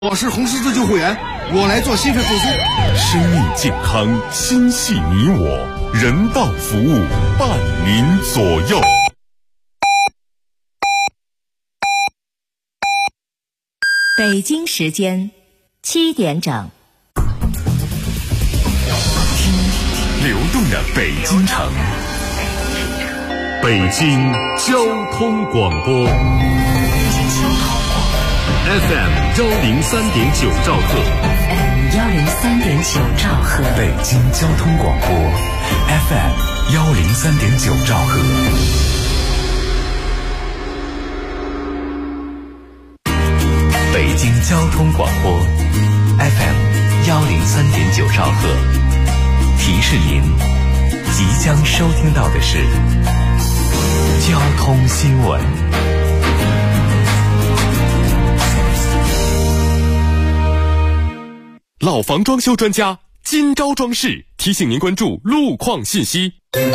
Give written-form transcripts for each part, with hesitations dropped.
我是红十字救护员，我来做心肺复苏。 生命健康，心系你我，人道服务，伴您左右。 北京时间7点整， 听流动的北京城，北京交通广播。FM 103.9兆赫 FM 103.9兆赫， 北京交通广播 FM 103.9兆赫。北京交通广播 FM 103.9兆赫，提示您即将收听到的是交通新闻。老房装修专家金招装饰提醒您关注路况信息。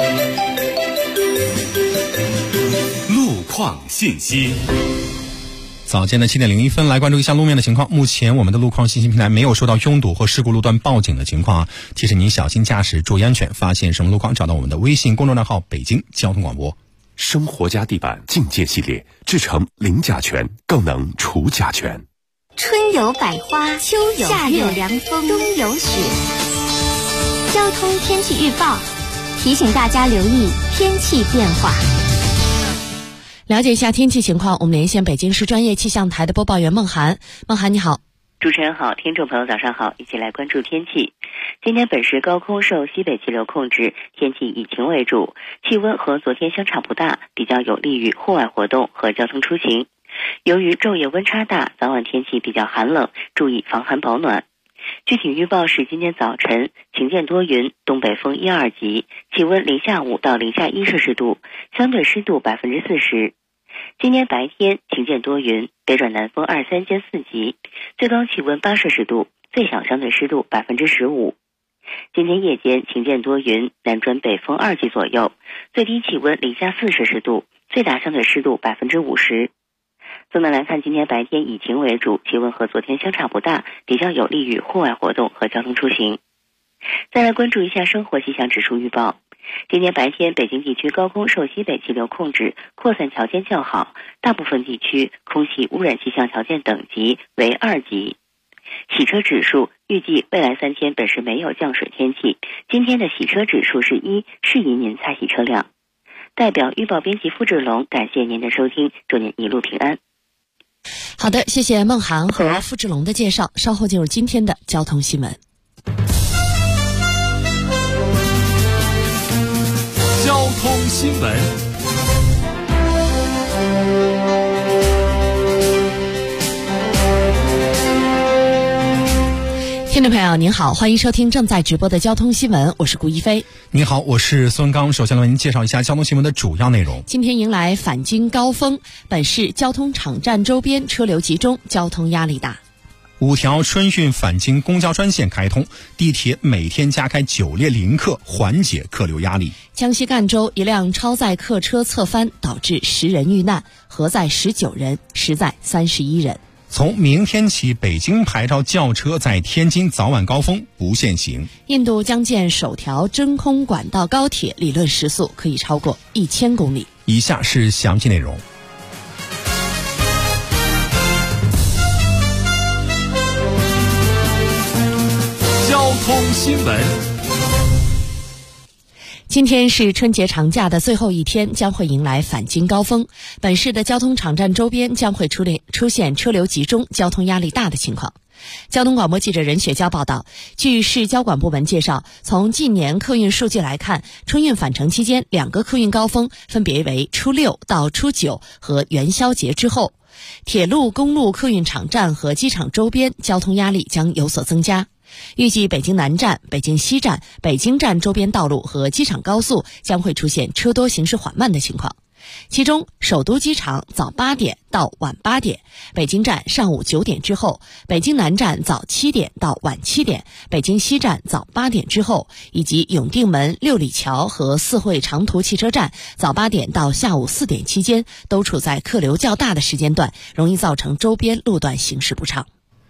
路况信息。 早间的7点01分，来关注一下路面的情况。目前我们的路况信息平台没有收到拥堵或事故路段报警的情况啊，提示您小心驾驶，注意安全。发现什么路况，找到我们的微信公众账号北京交通广播。 生活家地板境界系列，制成零甲醛，更能除甲醛。 春有百花，秋有夏有凉风，冬有雪。交通天气预报提醒大家留意天气变化。 了解一下天气情况，我们连线北京市专业气象台的播报员孟涵。孟涵你好。 主持人好，听众朋友早上好，一起来关注天气。今天本市高空受西北气流控制，天气以晴为主，气温和昨天相差不大，比较有利于户外活动和交通出行。由于昼夜温差大，早晚天气比较寒冷，注意防寒保暖。具体预报是今天早晨晴间多云，东北风1、2级，气温零下5到零下1摄氏度，相对湿度40%。今天白天晴间多云，北转南风2、3间4级，最高气温8摄氏度，最小相对湿度15%。今天夜间晴间多云，南转北风2级左右，最低气温零下4摄氏度，最大相对湿度50%。总的来看，今天白天以晴为主，气温和昨天相差不大，比较有利于户外活动和交通出行。再来关注一下生活气象指数预报。今天白天北京地区高空受西北气流控制，扩散条件较好，大部分地区空气污染气象条件等级为2级。洗车指数预计未来3天本市没有降水天气，今天的洗车指数是1，适宜您擦洗车辆。代表预报编辑付志龙，感谢您的收听，祝您一路平安。 好的，谢谢孟涵和付志龙的介绍，稍后进入今天的交通新闻。 交通新闻。 听众朋友您好，欢迎收听正在直播的交通新闻，我是顾一飞。 你好，我是孙刚。首先为您介绍一下交通新闻的主要内容。 今天迎来返京高峰，本市交通场站周边车流集中，交通压力大。 5条春运返京公交专线开通，地铁每天加开9列临客，缓解客流压力。 江西赣州一辆超载客车侧翻，导致10人遇难，核载19人，实载31人。 从明天起，北京牌照轿车在天津早晚高峰不限行。 印度将建首条真空管道高铁，理论时速可以超过1000公里。 以下是详细内容。 交通新闻。 今天是春节长假的最后一天，将会迎来返京高峰。本市的交通场站周边将会出现车流集中、交通压力大的情况。交通广播记者任雪娇报道，据市交管部门介绍，从近年客运数据来看，春运返程期间2个客运高峰分别为初6到初9和元宵节之后。铁路、公路客运场站和机场周边交通压力将有所增加。预计北京南站、北京西站、北京站周边道路和机场高速将会出现车多行驶缓慢的情况。其中，首都机场早8点到晚8点，北京站上午9点之后，北京南站早7点到晚7点，北京西站早8点之后，以及永定门、六里桥和四惠长途汽车站早8点到下午4点期间，都处在客流较大的时间段，容易造成周边路段行驶不畅。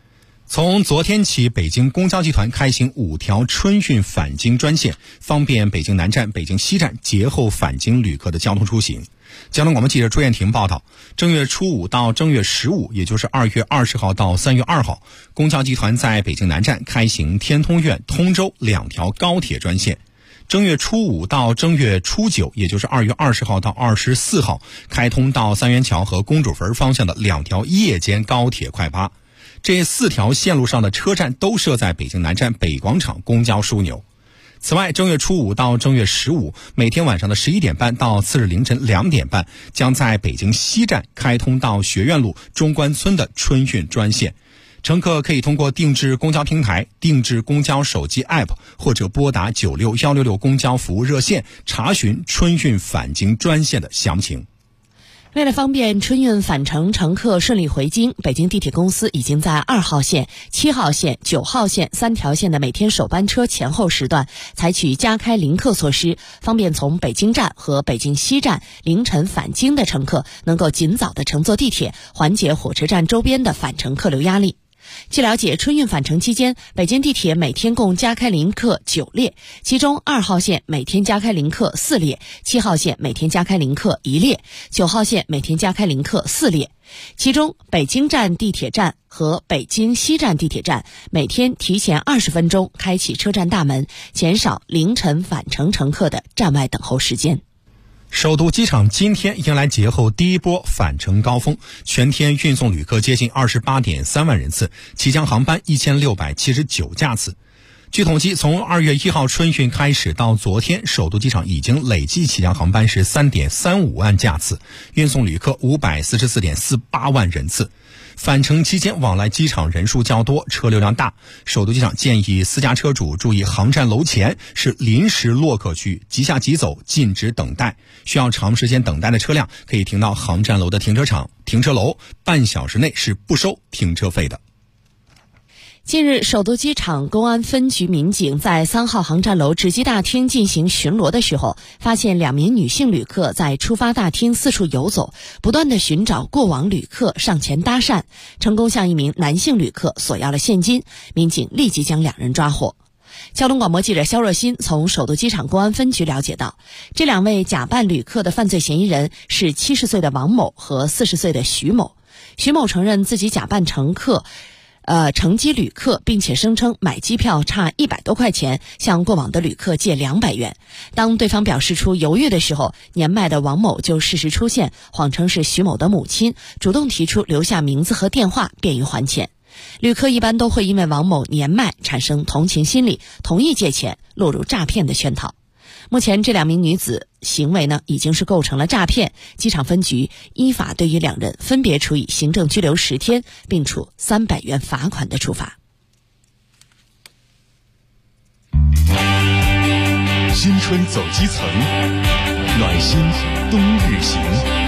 从昨天起，北京公交集团开行5条春运返京专线，方便北京南站、北京西站节后返京旅客的交通出行。交通广播记者朱艳婷报道，正月初5到正月15，也就是2月20号到3月2号，公交集团在北京南站开行天通苑、通州2条高铁专线。正月初5到正月初9，也就是2月20号到24号，开通到三元桥和公主坟方向的2条夜间高铁快8。这4条线路上的车站都设在北京南站北广场公交枢纽。此外，正月初5到正月15，每天晚上的11点半到次日凌晨2点半，将在北京西站开通到学院路中关村的春运专线。乘客可以通过定制公交平台、定制公交手机 App 或者拨打96166公交服务热线查询春运返京专线的详情。 为了方便春运返程乘客顺利回京，北京地铁公司已经在2号线、7号线、9号线3条线的每天首班车前后时段采取加开临客措施，方便从北京站和北京西站凌晨返京的乘客能够尽早的乘坐地铁，缓解火车站周边的返程客流压力。据了解，春运返程期间，北京地铁每天共加开临客9列，其中2号线每天加开临客4列，7号线每天加开临客1列，9号线每天加开临客4列。其中北京站地铁站和北京西站地铁站每天提前20分钟开启车站大门，减少凌晨返程乘客的站外等候时间。 首都机场今天迎来节后第一波返程高峰，全天运送旅客接近28.3万人次，起降航班1679架次。据统计，从2月1号春运开始到昨天，首都机场已经累计起降航班是3.35万架次，运送旅客544.48万人次。返程期间往来机场人数较多，车流量大，首都机场建议私家车主注意航站楼前是临时落客区，即下即走，禁止等待。需要长时间等待的车辆可以停到航站楼的停车楼，半小时内是不收停车费的。 近日，首都机场公安分局民警在3号航站楼值机大厅进行巡逻的时候，发现2名女性旅客在出发大厅四处游走，不断地寻找过往旅客上前搭讪，成功向一名男性旅客索要了现金，民警立即将2人抓获。交通广播记者肖若欣从首都机场公安分局了解到，这2位假扮旅客的犯罪嫌疑人是70岁的王某和40岁的徐某。徐某承认自己假扮乘机旅客，并且声称买机票差100多块钱，向过往的旅客借200元。当对方表示出犹豫的时候，年迈的王某就适时出现，谎称是徐某的母亲，主动提出留下名字和电话，便于还钱。旅客一般都会因为王某年迈产生同情心理，同意借钱，落入诈骗的圈套。目前这2名女子行为已经是构成了诈骗，机场分局依法对于2人分别处以行政拘留10天，并处300元罚款的处罚。 新春走基层，暖心冬日行。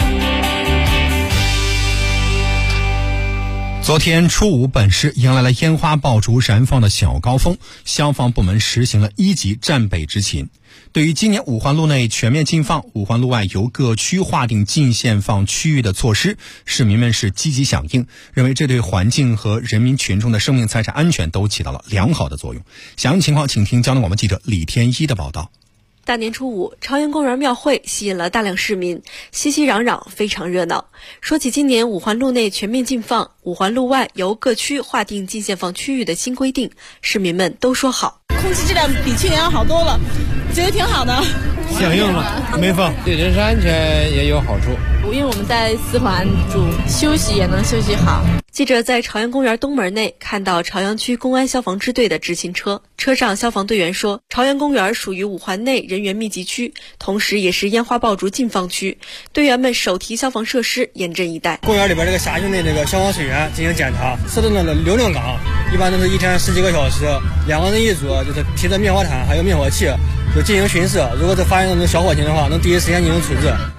昨天初5，本市迎来了烟花爆竹燃放的小高峰，消防部门实行了1级战备执勤。对于今年五环路内全面禁放、五环路外由各区划定禁限放区域的措施，市民们是积极响应，认为这对环境和人民群众的生命财产安全都起到了良好的作用。详细情况请听交通广播记者李天一的报道。 大年初5，朝阳公园庙会吸引了大量市民，熙熙攘攘，非常热闹。说起今年五环路内全面禁放、五环路外由各区划定禁限放区域的新规定，市民们都说好。 空气质量比去年好多了，觉得挺好的。 响应了，没放，对人身安全也有好处。 因为我们在4环住，休息也能休息好。 记者在朝阳公园东门内看到朝阳区公安消防支队的执勤车，车上消防队员说，朝阳公园属于五环内人员密集区，同时也是烟花爆竹禁放区，队员们手提消防设施，严阵以待。 公园里边这个下行的这个消防水源进行检查，设置了溜溜岗，一般都是一天10几个小时，2个人一组，就是提着灭火毯还有灭火器，就进行巡视。如果是发现那种小火情的话，能第一时间进行处置。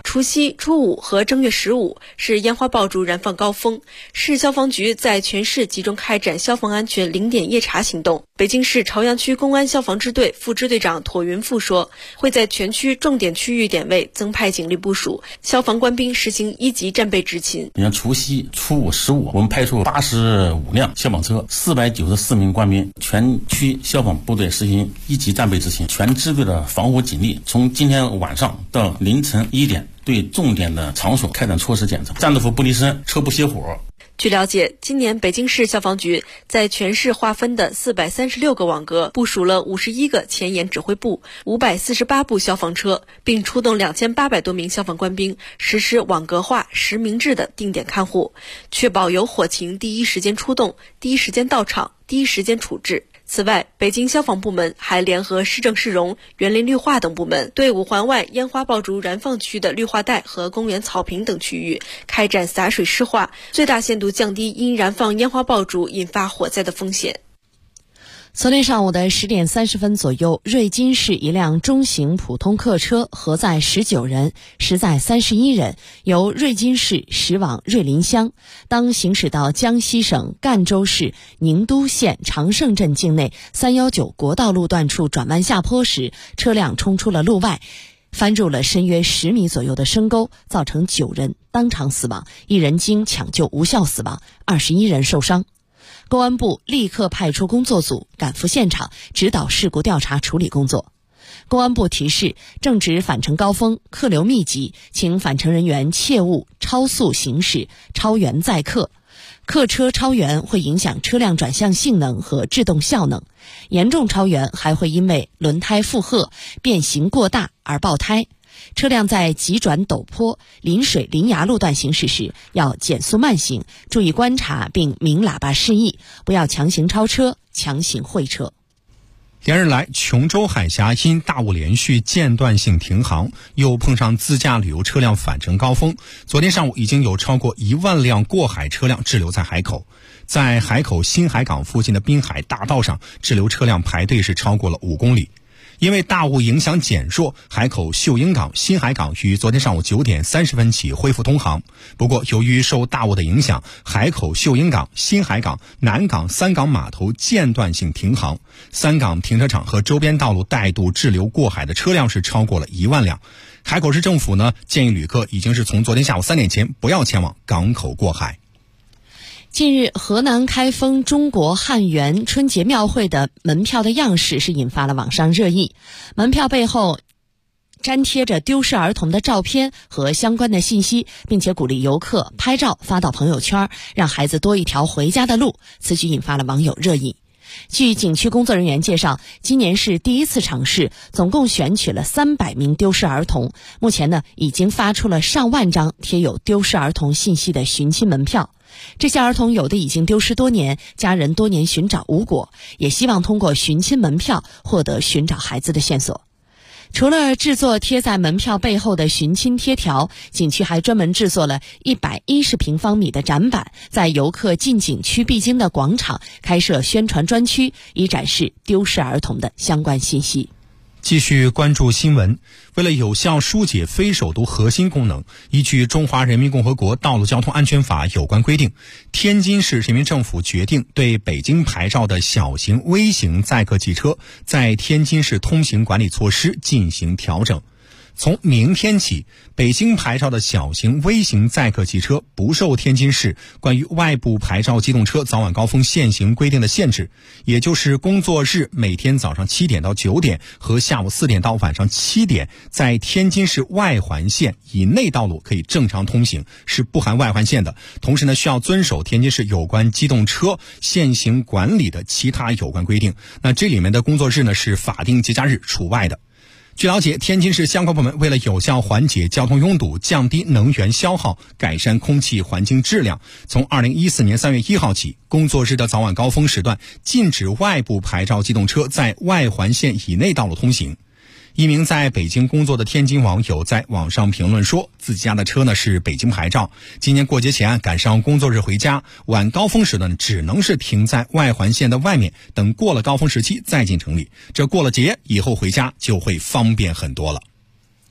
除夕、初五和正月15是烟花爆竹燃放高峰。市消防局在全市集中开展消防安全零点夜查行动。北京市朝阳区公安消防支队副支队长妥云富说，会在全区重点区域点位增派警力部署，消防官兵实行1级战备执勤。 你看除夕、初五、15，我们派出85辆消防车，494名官兵，全区消防部队实行1级战备执勤，全支队的防火警力从今天晚上到凌晨1点，对重点的场所开展措施检查，战斗服不离身，车不熄火。 据了解，今年北京市消防局在全市划分的436个网格部署了51个前沿指挥部、548部消防车，并出动2800多名消防官兵，实施网格化、实名制的定点看护，确保有火情第一时间出动、第一时间到场、第一时间处置。此外，北京消防部门还联合市政市容、园林绿化等部门，对5环外烟花爆竹燃放区的绿化带和公园草坪等区域开展洒水施化，最大限度降低因燃放烟花爆竹引发火灾的风险。 昨天上午的10点30分左右，瑞金市一辆中型普通客车核载19人，实载31人，由瑞金市驶往瑞林乡。当行驶到江西省赣州市宁都县长胜镇境内319国道路段处转弯下坡时，车辆冲出了路外，翻入了深约10米左右的深沟，造成9人当场死亡，1人经抢救无效死亡，21人受伤。公安部立刻派出工作组赶赴现场，指导事故调查处理工作。公安部提示，正值返程高峰，客流密集，请返程人员切勿超速行驶、超员载客。客车超员会影响车辆转向性能和制动效能，严重超员还会因为轮胎负荷、变形过大而爆胎。车辆在急转陡坡、临水临崖路段行驶时，要减速慢行，注意观察并鸣喇叭示意，不要强行超车、强行会车。 连日来，琼州海峡因大雾连续间断性停航，又碰上自驾旅游车辆返程高峰。昨天上午已经有超过1万辆过海车辆滞留在海口，在海口新海港附近的滨海大道上，滞留车辆排队是超过了5公里。因为大雾影响减弱，海口秀英港、新海港于昨天上午9点30分起恢复通航。不过，由于受大雾的影响，海口秀英港、新海港、南港3港码头间断性停航，3港停车场和周边道路带度滞留过海的车辆是超过了1万辆。海口市政府呢，建议旅客已经是从昨天下午3点前不要前往港口过海。 近日，河南开封中国汉源春节庙会的门票的样式是引发了网上热议。门票背后粘贴着丢失儿童的照片和相关的信息，并且鼓励游客拍照发到朋友圈，让孩子多一条回家的路。此举引发了网友热议。据景区工作人员介绍，今年是第一次尝试，总共选取了300名丢失儿童。目前呢，已经发出了上万张贴有丢失儿童信息的寻亲门票。这些儿童有的已经丢失多年，家人多年寻找无果，也希望通过寻亲门票获得寻找孩子的线索。除了制作贴在门票背后的寻亲贴条，景区还专门制作了110平方米的展板，在游客进景区必经的广场开设宣传专区，以展示丢失儿童的相关信息。 继续关注新闻。为了有效疏解非首都核心功能，依据《中华人民共和国道路交通安全法》有关规定，天津市人民政府决定对北京牌照的小型微型载客汽车在天津市通行管理措施进行调整。从明天起，北京牌照的小型微型载客汽车不受天津市关于外部牌照机动车早晚高峰限行规定的限制，也就是工作日每天早上7点到9点和下午4点到晚上7点，在天津市外环线以内道路可以正常通行，是不含外环线的。同时呢，需要遵守天津市有关机动车限行管理的其他有关规定。那这里面的工作日呢，是法定节假日除外的。据了解，天津市相关部门为了有效缓解交通拥堵、降低能源消耗、改善空气环境质量，从2014年3月1号起，工作日的早晚高峰时段禁止外部牌照机动车在外环线以内道路通行。一名在北京工作的天津网友在网上评论说，自己家的车呢是北京牌照，今年过节前赶上工作日回家，晚高峰时段只能是停在外环线的外面，等过了高峰时期再进城里，这过了节以后回家就会方便很多了。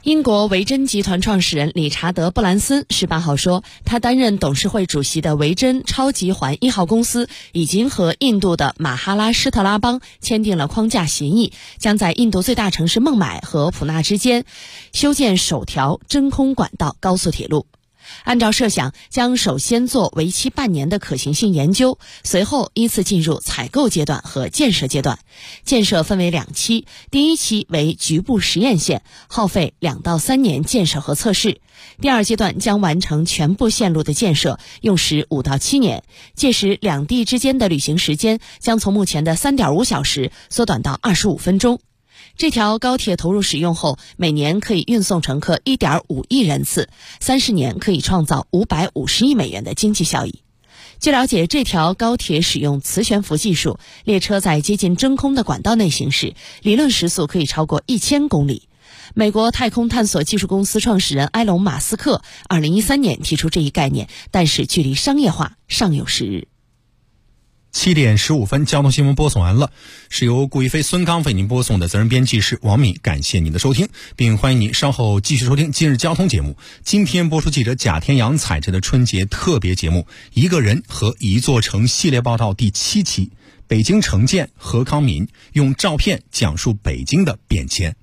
英国维珍集团创始人理查德·布兰森18号说，他担任董事会主席的维珍超级环1号公司已经和印度的马哈拉施特拉邦签订了框架协议，将在印度最大城市孟买和普纳之间修建首条真空管道高速铁路。按照设想，将首先做为期半年的可行性研究，随后依次进入采购阶段和建设阶段。建设分为2期，第1期为局部实验线，耗费2到3年建设和测试。第2阶段将完成全部线路的建设，用时5到7年。届时两地之间的旅行时间将从目前的3.5小时缩短到25分钟。这条高铁投入使用后，每年可以运送乘客 1.5 亿人次，30年可以创造550亿美元的经济效益。据了解，这条高铁使用磁悬浮技术，列车在接近真空的管道内行驶，理论时速可以超过1000公里。美国太空探索技术公司创始人埃隆·马斯克2013年提出这一概念，但是距离商业化尚有时日。 7点15分，交通新闻播送完了，是由顾一飞、孙刚为您播送的，责任编辑是王敏。感谢您的收听，并欢迎您稍后继续收听今日交通节目。今天播出记者贾天阳采制的春节特别节目《一个人和一座城》系列报道第7期，北京城建何康民用照片讲述北京的变迁。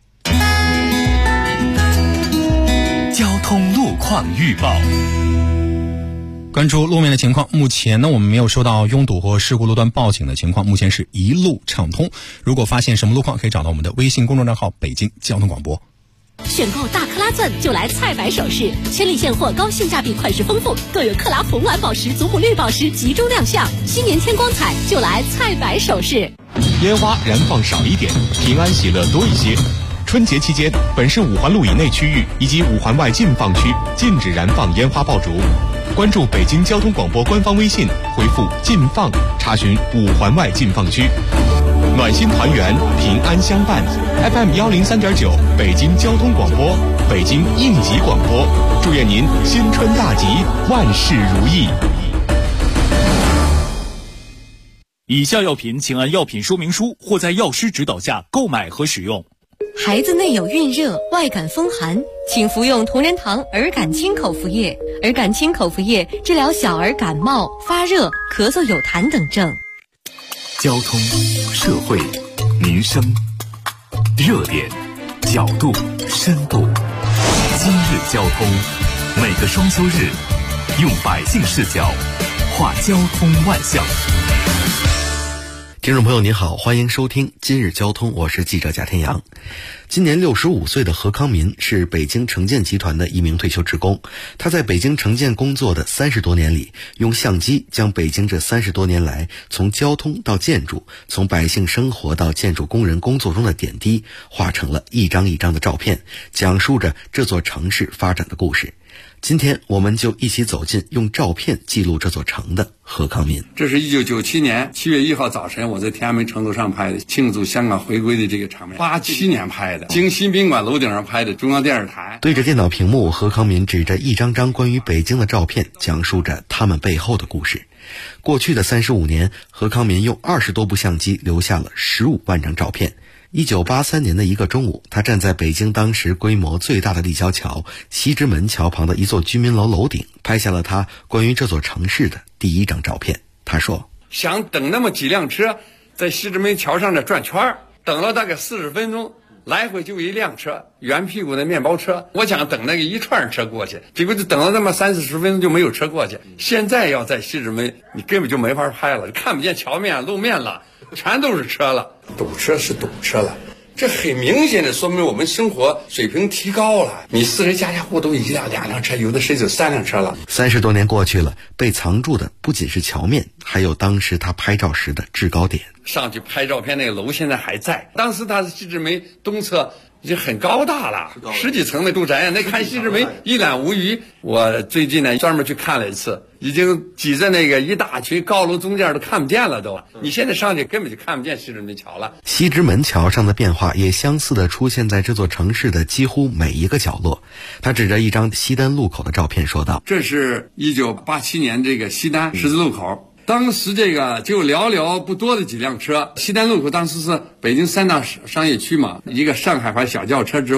交通路况预报。 关注路面的情况，目前呢我们没有收到拥堵或事故路段报警的情况，目前是一路畅通。如果发现什么路况，可以找到我们的微信公众账号北京交通广播。 选购大克拉钻就来菜百首饰，千里现货，高性价比，款式丰富，更有克拉红蓝宝石、祖母绿宝石集中亮相。新年添光彩，就来菜百首饰。 烟花燃放少一点，平安喜乐多一些。春节期间，本市5环路以内区域以及5环外禁放区禁止燃放烟花爆竹。关注北京交通广播官方微信，回复禁放查询5环外禁放区。暖心团圆，平安相伴。 FM 103.9北京交通广播，北京应急广播，祝愿您新春大吉，万事如意。 以下药品请按药品说明书或在药师指导下购买和使用。 孩子内有孕热、外感风寒，请服用同仁堂儿感清口服液。儿感清口服液治疗小儿感冒、发热、咳嗽有痰等症。 交通、社会、民生，热点、角度、深度。今日交通，每个双休日，用百姓视角画交通万象。 听众朋友您好，欢迎收听今日交通，我是记者贾天阳。今年65岁的何康民是北京城建集团的一名退休职工，他在北京城建工作的30多年里，用相机将北京这30多年来从交通到建筑，从百姓生活到建筑工人工作中的点滴，画成了一张一张的照片，讲述着这座城市发展的故事。今天我们就一起走进用照片记录这座城的何康民。 这是1997年7月1号早晨，我在天安门城楼上拍的，庆祝香港回归的这个场面。87年拍的，京新宾馆楼顶上拍的，中央电视台。 对着电脑屏幕，何康民指着一张张关于北京的照片，讲述着他们背后的故事。过去的35年，何康民用20多部相机留下了15万张照片。1983年的一个中午，他站在北京当时规模最大的立交桥西直门桥旁的一座居民楼楼顶，拍下了他关于这座城市的第一张照片。他说， 想等那么几辆车在西直门桥上这转圈，等了大概40分钟，来回就一辆车，圆屁股的面包车。我想等那个一串车过去，结果就等了那么30-40分钟就没有车过去。现在要在西直门，你根本就没法拍了，看不见桥面路面了，全都是车了。堵车是堵车了，这很明显的说明我们生活水平提高了。你4人家户都1辆2辆车，有的甚至3辆车了。 30多年过去了，被藏住的不仅是桥面，还有当时他拍照时的制高点。 上去拍照片那个楼现在还在，当时他是西直门东侧已经很高大了，10几层的住宅，那看西直门一览无余。我最近呢专门去看了一次，已经挤在那个一大群高楼中间都看不见了都。你现在上去根本就看不见西直门桥了。 西直门桥上的变化也相似的出现在这座城市的几乎每一个角落。他指着一张西单路口的照片说道， 这是1987年这个西单十字路口。当时这个就寥寥不多的几辆车，西单路口当时是北京3大商业区嘛，一个上海牌小轿车之外，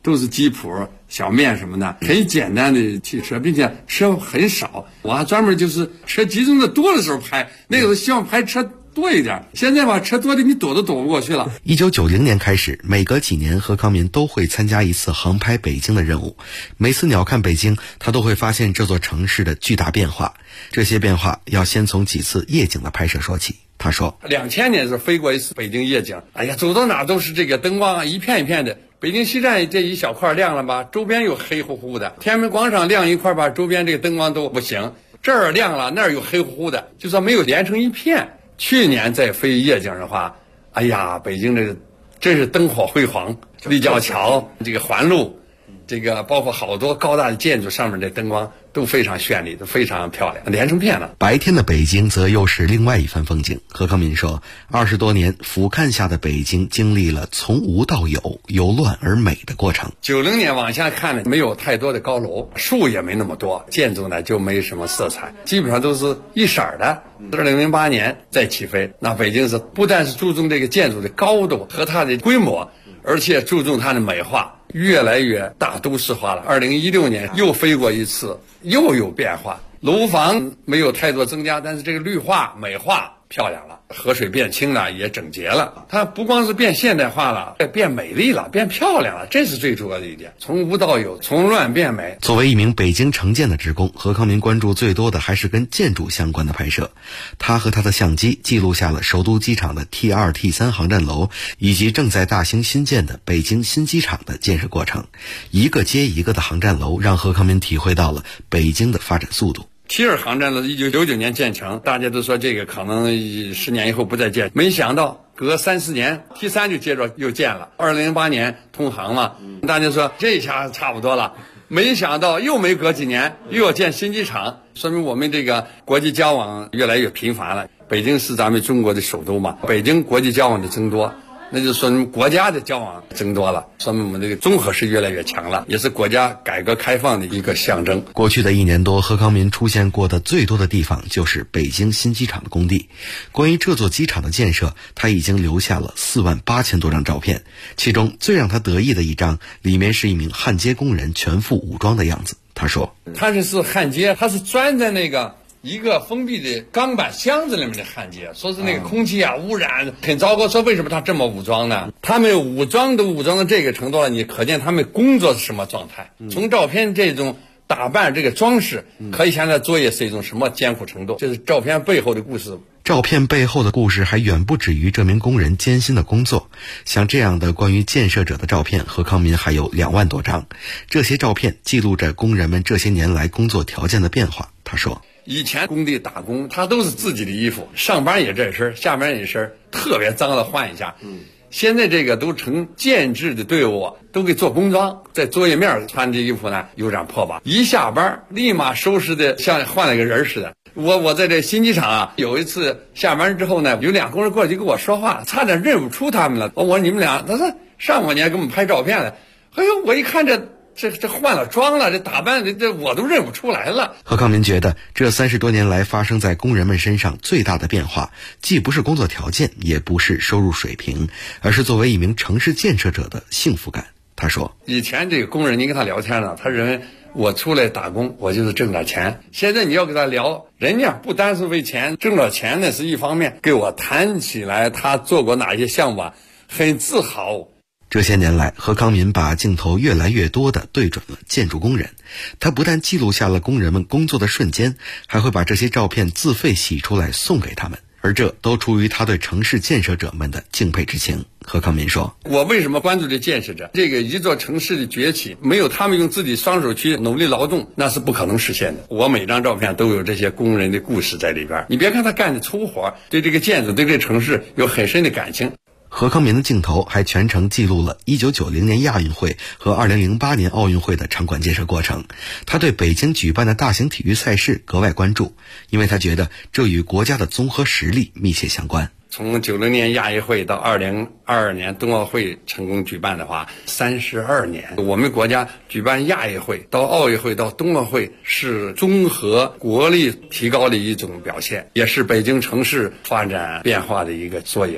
都是吉普、小面什么的，很简单的汽车，并且车很少。我还专门就是车集中的多的时候拍，那个时候希望拍车多一点。现在吧，车多的你躲都躲不过去了。 1990年开始，每隔几年何康民都会参加一次航拍北京的任务。每次鸟瞰北京，他都会发现这座城市的巨大变化。这些变化要先从几次夜景的拍摄说起。他说 ，2000年的时候飞过一次北京夜景，哎呀，走到哪都是这个灯光啊，一片一片的。北京西站这一小块亮了吧，周边又黑乎乎的。天安门广场亮一块吧，周边这个灯光都不行。这儿亮了，那儿又黑乎乎的，就说没有连成一片。去年再飞夜景的话，哎呀，北京这个真是灯火辉煌，立交桥、这个环路，这个包括好多高大的建筑上面的灯光都非常绚丽，都非常漂亮，连成片了。 白天的北京则又是另外一番风景。何康民说，20多年俯瞰下的北京经历了从无到有，由乱而美的过程。 90年往下看呢，没有太多的高楼，树也没那么多，建筑呢就没什么色彩，基本上都是一色的。2008年再起飞，那北京是不但是注重这个建筑的高度和它的规模，而且注重它的美化，越来越大都市化了。2016年又飞过一次，又有变化，楼房没有太多增加，但是这个绿化美化漂亮了，河水变清了，也整洁了。它不光是变现代化了，变美丽了，变漂亮了，这是最主要的一点。从无到有，从乱变美。 作为一名北京城建的职工，何康民关注最多的还是跟建筑相关的拍摄。他和他的相机记录下了首都机场的 T2、T3 航站楼，以及正在大兴新建的北京新机场的建设过程。一个接一个的航站楼，让何康民体会到了北京的发展速度。 T2航站楼1999年建成，大家都说这个可能10年以后不再建，没想到隔3-4年 T3 就接着又建了。2008年通航嘛，大家说这下差不多了，没想到又没隔几年又要建新机场，说明我们这个国际交往越来越频繁了。北京是咱们中国的首都嘛，北京国际交往的增多，那就说明国家的交往增多了，说明我们这个综合是越来越强了，也是国家改革开放的一个象征。 过去的1年多，何康民出现过的最多的地方就是北京新机场的工地。关于这座机场的建设，他已经留下了48000多张照片，其中最让他得意的一张，里面是一名焊接工人全副武装的样子。他说， 他是焊接，他是钻在那个一个封闭的钢板箱子里面的焊接，说是那个空气啊污染很糟糕，说为什么他这么武装呢？他们武装都武装到这个程度了，你可见他们工作是什么状态。从照片这种打扮这个装饰，可以想象作业是一种什么艰苦程度，这是照片背后的故事。 照片背后的故事还远不止于这名工人艰辛的工作。像这样的关于建设者的照片，何康民还有2万多张。这些照片记录着工人们这些年来工作条件的变化。他说， 以前工地打工，他都是自己的衣服，上班也这身，下班也身，特别脏了换一下。现在这个都成建制的队伍，都给做工装，在作业面穿这衣服呢有点破吧，一下班立马收拾的像换了个人似的。我在这新机场啊，有一次下班之后呢，有2工人过来就跟我说话，差点认不出他们了。我说你们俩，他说上半年给我们拍照片了。哎呦，我一看这换了装了，这打扮这我都认不出来了。 何康民觉得这30多年来发生在工人们身上最大的变化，既不是工作条件，也不是收入水平，而是作为一名城市建设者的幸福感。他说， 以前这个工人你跟他聊天呢，他认为我出来打工我就是挣点钱，现在你要跟他聊，人家不单是为钱，挣点钱那是一方面，给我谈起来他做过哪些项目，很自豪。 这些年来，何康民把镜头越来越多地对准了建筑工人。他不但记录下了工人们工作的瞬间，还会把这些照片自费洗出来送给他们，而这都出于他对城市建设者们的敬佩之情。何康民说， 我为什么关注这建设者？这个一座城市的崛起，没有他们用自己双手去努力劳动，那是不可能实现的。我每张照片都有这些工人的故事在里边。你别看他干的粗活，对这个建筑对这个城市有很深的感情。 何康民的镜头还全程记录了1990年亚运会和2008年奥运会的场馆建设过程。他对北京举办的大型体育赛事格外关注，因为他觉得这与国家的综合实力密切相关。 从90年亚运会到2022年冬奥会成功举办的话，32年。我们国家举办亚运会到奥运会到冬奥会，是综合国力提高的一种表现，也是北京城市发展变化的一个缩影。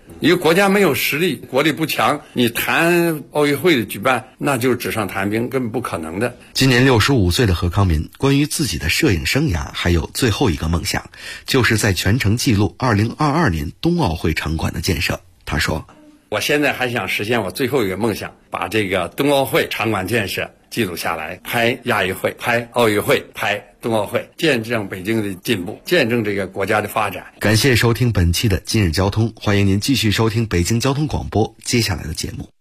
一个国家没有实力，国力不强，你谈奥运会的举办，那就是纸上谈兵，根本不可能的。 今年65岁的何康民，关于自己的摄影生涯还有最后一个梦想，就是在全程记录2022年冬奥会场馆的建设。他说， 我现在还想实现我最后一个梦想，把这个冬奥会场馆建设记录下来，拍亚运会，拍奥运会，拍冬奥会，见证北京的进步，见证这个国家的发展。 感谢收听本期的今日交通，欢迎您继续收听北京交通广播接下来的节目。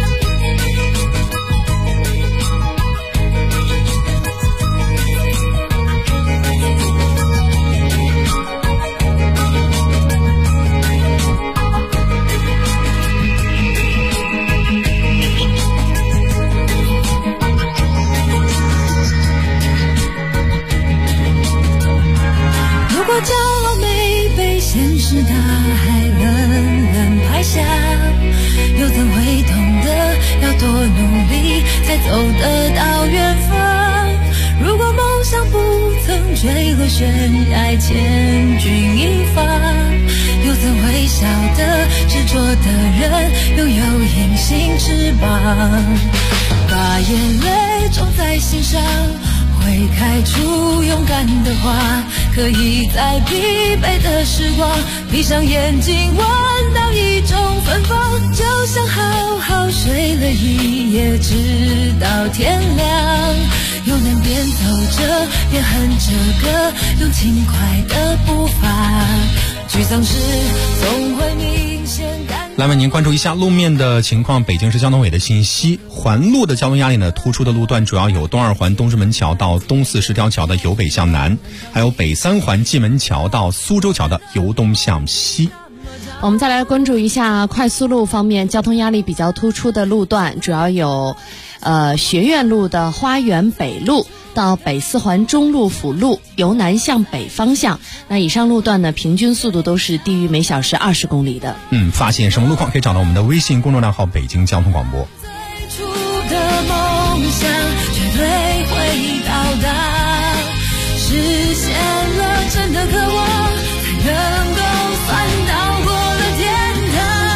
骄傲没被现实大海冷冷拍下，又怎会懂得要多努力才走得到远方？如果梦想不曾坠落悬崖千钧一发，又怎会晓得执着的人拥有隐形翅膀？把眼泪种在心上，会开出勇敢的花，可以在疲惫的时光闭上眼睛闻到一种芬芳，就像好好睡了一夜直到天亮，又能边走着边哼着歌，用轻快的步伐，沮丧时总会明显感。 来为您关注一下路面的情况。北京市交通委的信息，环路的交通压力呢，突出的路段主要有东二环东直门桥到东四十条桥的由北向南，还有北三环蓟门桥到苏州桥的由东向西。 我们再来关注一下快速路方面，交通压力比较突出的路段主要有学院路的花园北路到北四环中路辅路，由南向北方向。那以上路段呢，平均速度都是低于每小时20公里的。 发现什么路况可以找到我们的微信公众账号北京交通广播。 最初的梦想绝对会到达，实现了真的渴望，才能够算到过了天堂。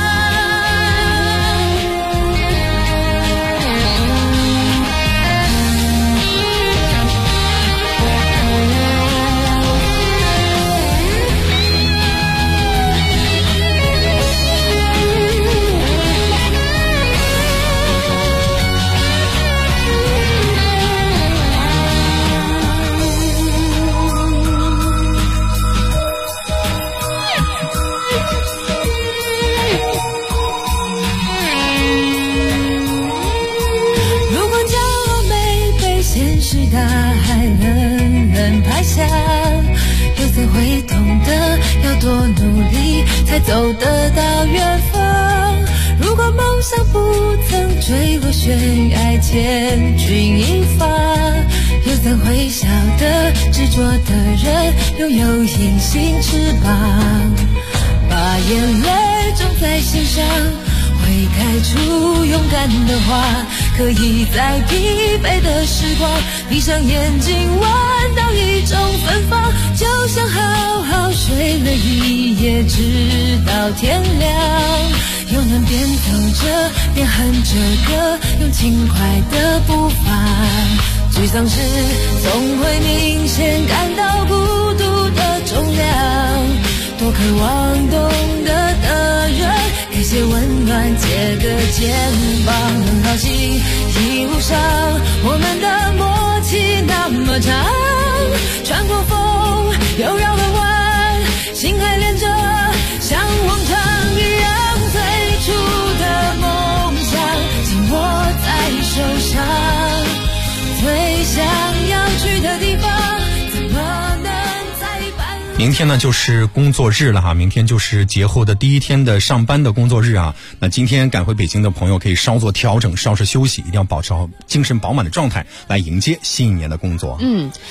大海冷冷拍下，又怎会懂得要多努力才走得到远方？如果梦想不曾坠落悬崖千钧一发，又怎会晓得执着的人拥有隐形翅膀？把眼泪种在心上，会开出勇敢的花，可以在疲惫的时光闭上眼睛闻到一种芬芳，就像好好睡了一夜直到天亮，又能边走着边哼着歌，用轻快的步伐，沮丧时总会明显感到孤独的重量，多渴望懂得的人给些温暖，借个肩膀，很高兴一路上我们的默契那么长，穿过风又绕了弯，心还连着像往常一样，最初的梦想紧握在手上，最想要去的地方怎么能再办？ 明天呢就是工作日了哈，明天就是节后的第一天的上班的工作日啊。那今天赶回北京的朋友可以稍作调整，稍事休息，一定要保持好精神饱满的状态来迎接新一年的工作。